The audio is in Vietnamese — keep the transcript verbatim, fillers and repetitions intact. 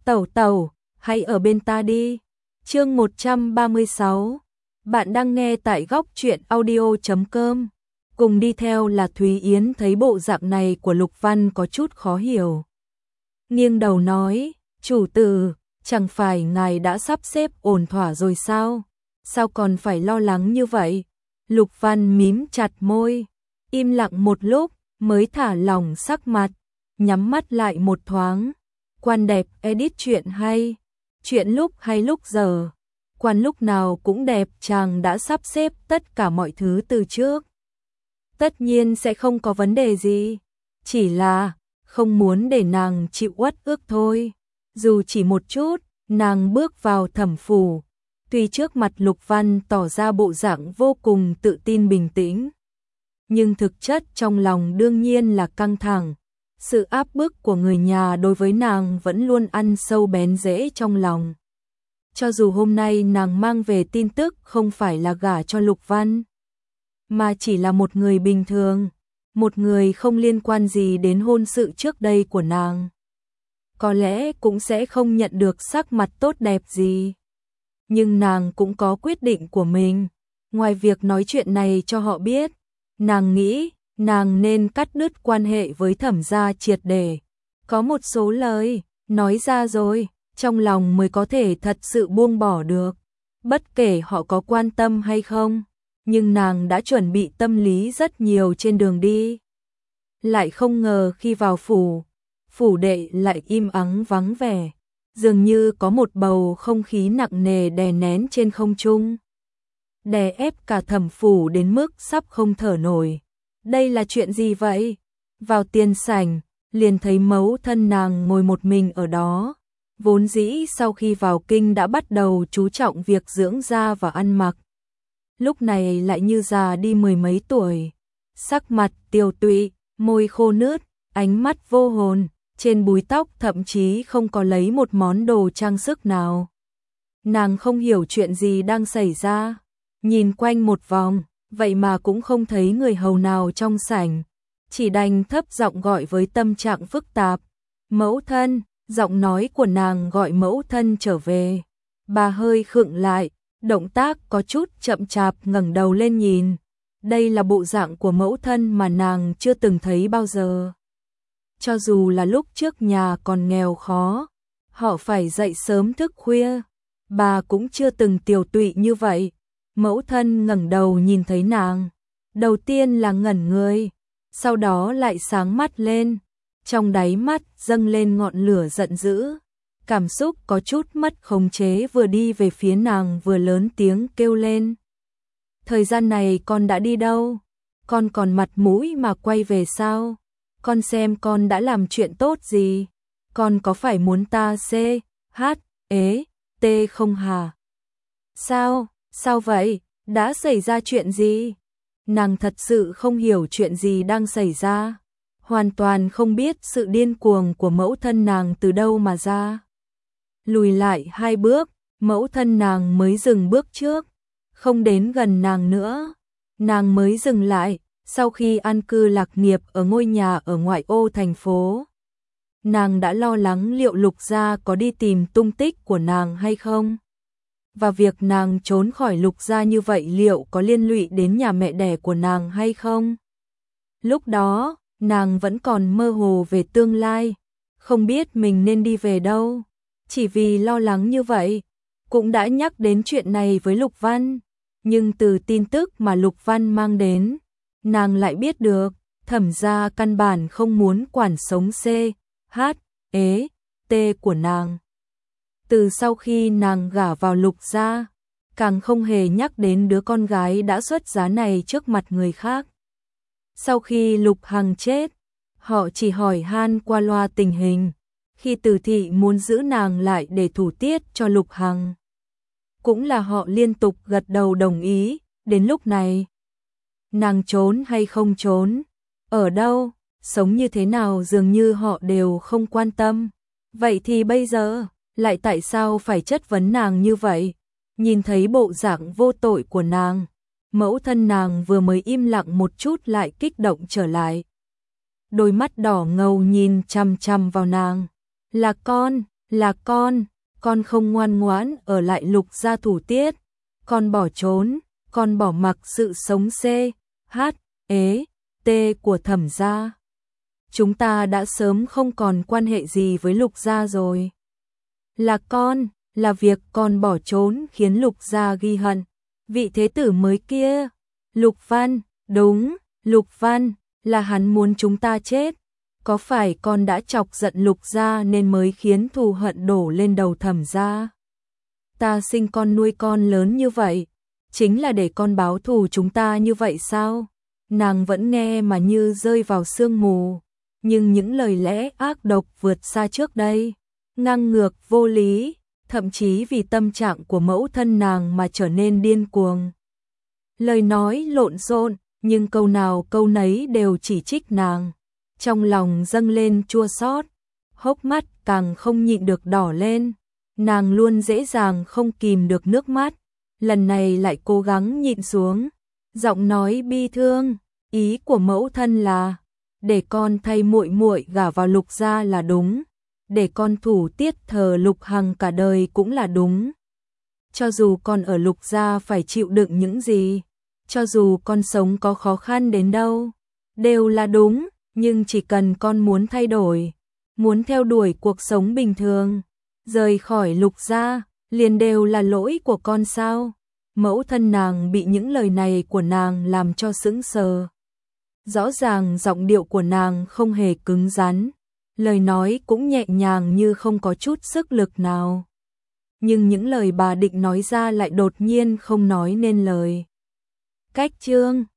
Tẩu tẩu, hãy ở bên ta đi. Chương một trăm ba mươi sáu. Bạn đang nghe tại góc truyện audio chấm com. Cùng đi theo là Thúy Yến thấy bộ dạng này của Lục Văn có chút khó hiểu. Nghiêng đầu nói, chủ tử, chẳng phải ngài đã sắp xếp ổn thỏa rồi sao? Sao còn phải lo lắng như vậy? Lục Văn mím chặt môi, im lặng một lúc, mới thả lỏng sắc mặt, nhắm mắt lại một thoáng. Quan đẹp edit chuyện hay, chuyện lúc hay lúc giờ. Quan lúc nào cũng đẹp, chàng đã sắp xếp tất cả mọi thứ từ trước. Tất nhiên sẽ không có vấn đề gì, chỉ là không muốn để nàng chịu uất ức thôi. Dù chỉ một chút, nàng bước vào thẩm phủ, tuy trước mặt Lục Văn tỏ ra bộ dạng vô cùng tự tin bình tĩnh, nhưng thực chất trong lòng đương nhiên là căng thẳng. Sự áp bức của người nhà đối với nàng vẫn luôn ăn sâu bén rễ trong lòng. Cho dù hôm nay nàng mang về tin tức không phải là gả cho Lục Văn, mà chỉ là một người bình thường, một người không liên quan gì đến hôn sự trước đây của nàng, có lẽ cũng sẽ không nhận được sắc mặt tốt đẹp gì. Nhưng nàng cũng có quyết định của mình. Ngoài việc nói chuyện này cho họ biết, nàng nghĩ nàng nên cắt đứt quan hệ với Thẩm gia triệt để. Có một số lời nói ra rồi, trong lòng mới có thể thật sự buông bỏ được. Bất kể họ có quan tâm hay không, nhưng nàng đã chuẩn bị tâm lý rất nhiều trên đường đi. Lại không ngờ khi vào phủ, phủ đệ lại im ắng vắng vẻ, dường như có một bầu không khí nặng nề đè nén trên không trung, đè ép cả thẩm phủ đến mức sắp không thở nổi. Đây là chuyện gì vậy? Vào tiền sảnh, liền thấy mẫu thân nàng ngồi một mình ở đó. Vốn dĩ sau khi vào kinh đã bắt đầu chú trọng việc dưỡng da và ăn mặc, lúc này lại như già đi mười mấy tuổi. Sắc mặt tiều tụy, môi khô nướt, ánh mắt vô hồn, trên búi tóc thậm chí không có lấy một món đồ trang sức nào. Nàng không hiểu chuyện gì đang xảy ra, nhìn quanh một vòng, vậy mà cũng không thấy người hầu nào trong sảnh, chỉ đành thấp giọng gọi với tâm trạng phức tạp. Mẫu thân, giọng nói của nàng gọi mẫu thân trở về. Bà hơi khựng lại, động tác có chút chậm chạp ngẩng đầu lên nhìn. Đây là bộ dạng của mẫu thân mà nàng chưa từng thấy bao giờ. Cho dù là lúc trước nhà còn nghèo khó, họ phải dậy sớm thức khuya, bà cũng chưa từng tiều tụy như vậy. Mẫu thân ngẩng đầu nhìn thấy nàng, đầu tiên là ngẩn người, sau đó lại sáng mắt lên, trong đáy mắt dâng lên ngọn lửa giận dữ, cảm xúc có chút mất khống chế, vừa đi về phía nàng vừa lớn tiếng kêu lên. Thời gian này con đã đi đâu? Con còn mặt mũi mà quay về sao? Con xem con đã làm chuyện tốt gì? Con có phải muốn ta C, H, ế, T không hả? Sao? Sao vậy? Đã xảy ra chuyện gì? Nàng thật sự không hiểu chuyện gì đang xảy ra, hoàn toàn không biết sự điên cuồng của mẫu thân nàng từ đâu mà ra. Lùi lại hai bước, mẫu thân nàng mới dừng bước trước, không đến gần nàng nữa. Nàng mới dừng lại sau khi an cư lạc nghiệp ở ngôi nhà ở ngoại ô thành phố. Nàng đã lo lắng liệu Lục gia có đi tìm tung tích của nàng hay không, và việc nàng trốn khỏi Lục gia như vậy liệu có liên lụy đến nhà mẹ đẻ của nàng hay không. Lúc đó, nàng vẫn còn mơ hồ về tương lai, không biết mình nên đi về đâu. Chỉ vì lo lắng như vậy, cũng đã nhắc đến chuyện này với Lục Văn. Nhưng từ tin tức mà Lục Văn mang đến, nàng lại biết được Thẩm gia căn bản không muốn quản sống C, H, ế, T của nàng. Từ sau khi nàng gả vào Lục gia, càng không hề nhắc đến đứa con gái đã xuất giá này trước mặt người khác. Sau khi Lục Hằng chết, họ chỉ hỏi han qua loa tình hình. Khi Từ thị muốn giữ nàng lại để thủ tiết cho Lục Hằng, cũng là họ liên tục gật đầu đồng ý. Đến lúc này, nàng trốn hay không trốn, ở đâu, sống như thế nào dường như họ đều không quan tâm. Vậy thì bây giờ, lại tại sao phải chất vấn nàng như vậy? Nhìn thấy bộ dạng vô tội của nàng, mẫu thân nàng vừa mới im lặng một chút lại kích động trở lại. Đôi mắt đỏ ngầu nhìn chằm chằm vào nàng. Là con, Là con, con không ngoan ngoãn ở lại Lục gia thủ tiết, con bỏ trốn, con bỏ mặc sự sống c, h, ế, t của Thẩm gia. Chúng ta đã sớm không còn quan hệ gì với Lục gia rồi. Là con, là việc con bỏ trốn khiến Lục gia ghi hận. Vị thế tử mới kia, Lục Văn, đúng, Lục Văn, là hắn muốn chúng ta chết. Có phải con đã chọc giận Lục gia nên mới khiến thù hận đổ lên đầu Thẩm gia? Ta sinh con nuôi con lớn như vậy, chính là để con báo thù chúng ta như vậy sao? Nàng vẫn nghe mà như rơi vào sương mù, nhưng những lời lẽ ác độc vượt xa trước đây, ngang ngược vô lý, thậm chí vì tâm trạng của mẫu thân nàng mà trở nên điên cuồng. Lời nói lộn xộn, nhưng câu nào câu nấy đều chỉ trích nàng. Trong lòng dâng lên chua xót, hốc mắt càng không nhịn được đỏ lên. Nàng luôn dễ dàng không kìm được nước mắt, lần này lại cố gắng nhịn xuống. Giọng nói bi thương, ý của mẫu thân là để con thay muội muội gả vào Lục gia là đúng, để con thủ tiết thờ Lục Hằng cả đời cũng là đúng. Cho dù con ở Lục gia phải chịu đựng những gì, cho dù con sống có khó khăn đến đâu, đều là đúng, nhưng chỉ cần con muốn thay đổi, muốn theo đuổi cuộc sống bình thường, rời khỏi Lục gia, liền đều là lỗi của con sao? Mẫu thân nàng bị những lời này của nàng làm cho sững sờ. Rõ ràng giọng điệu của nàng không hề cứng rắn, lời nói cũng nhẹ nhàng như không có chút sức lực nào. Nhưng những lời bà định nói ra lại đột nhiên không nói nên lời. Cách chương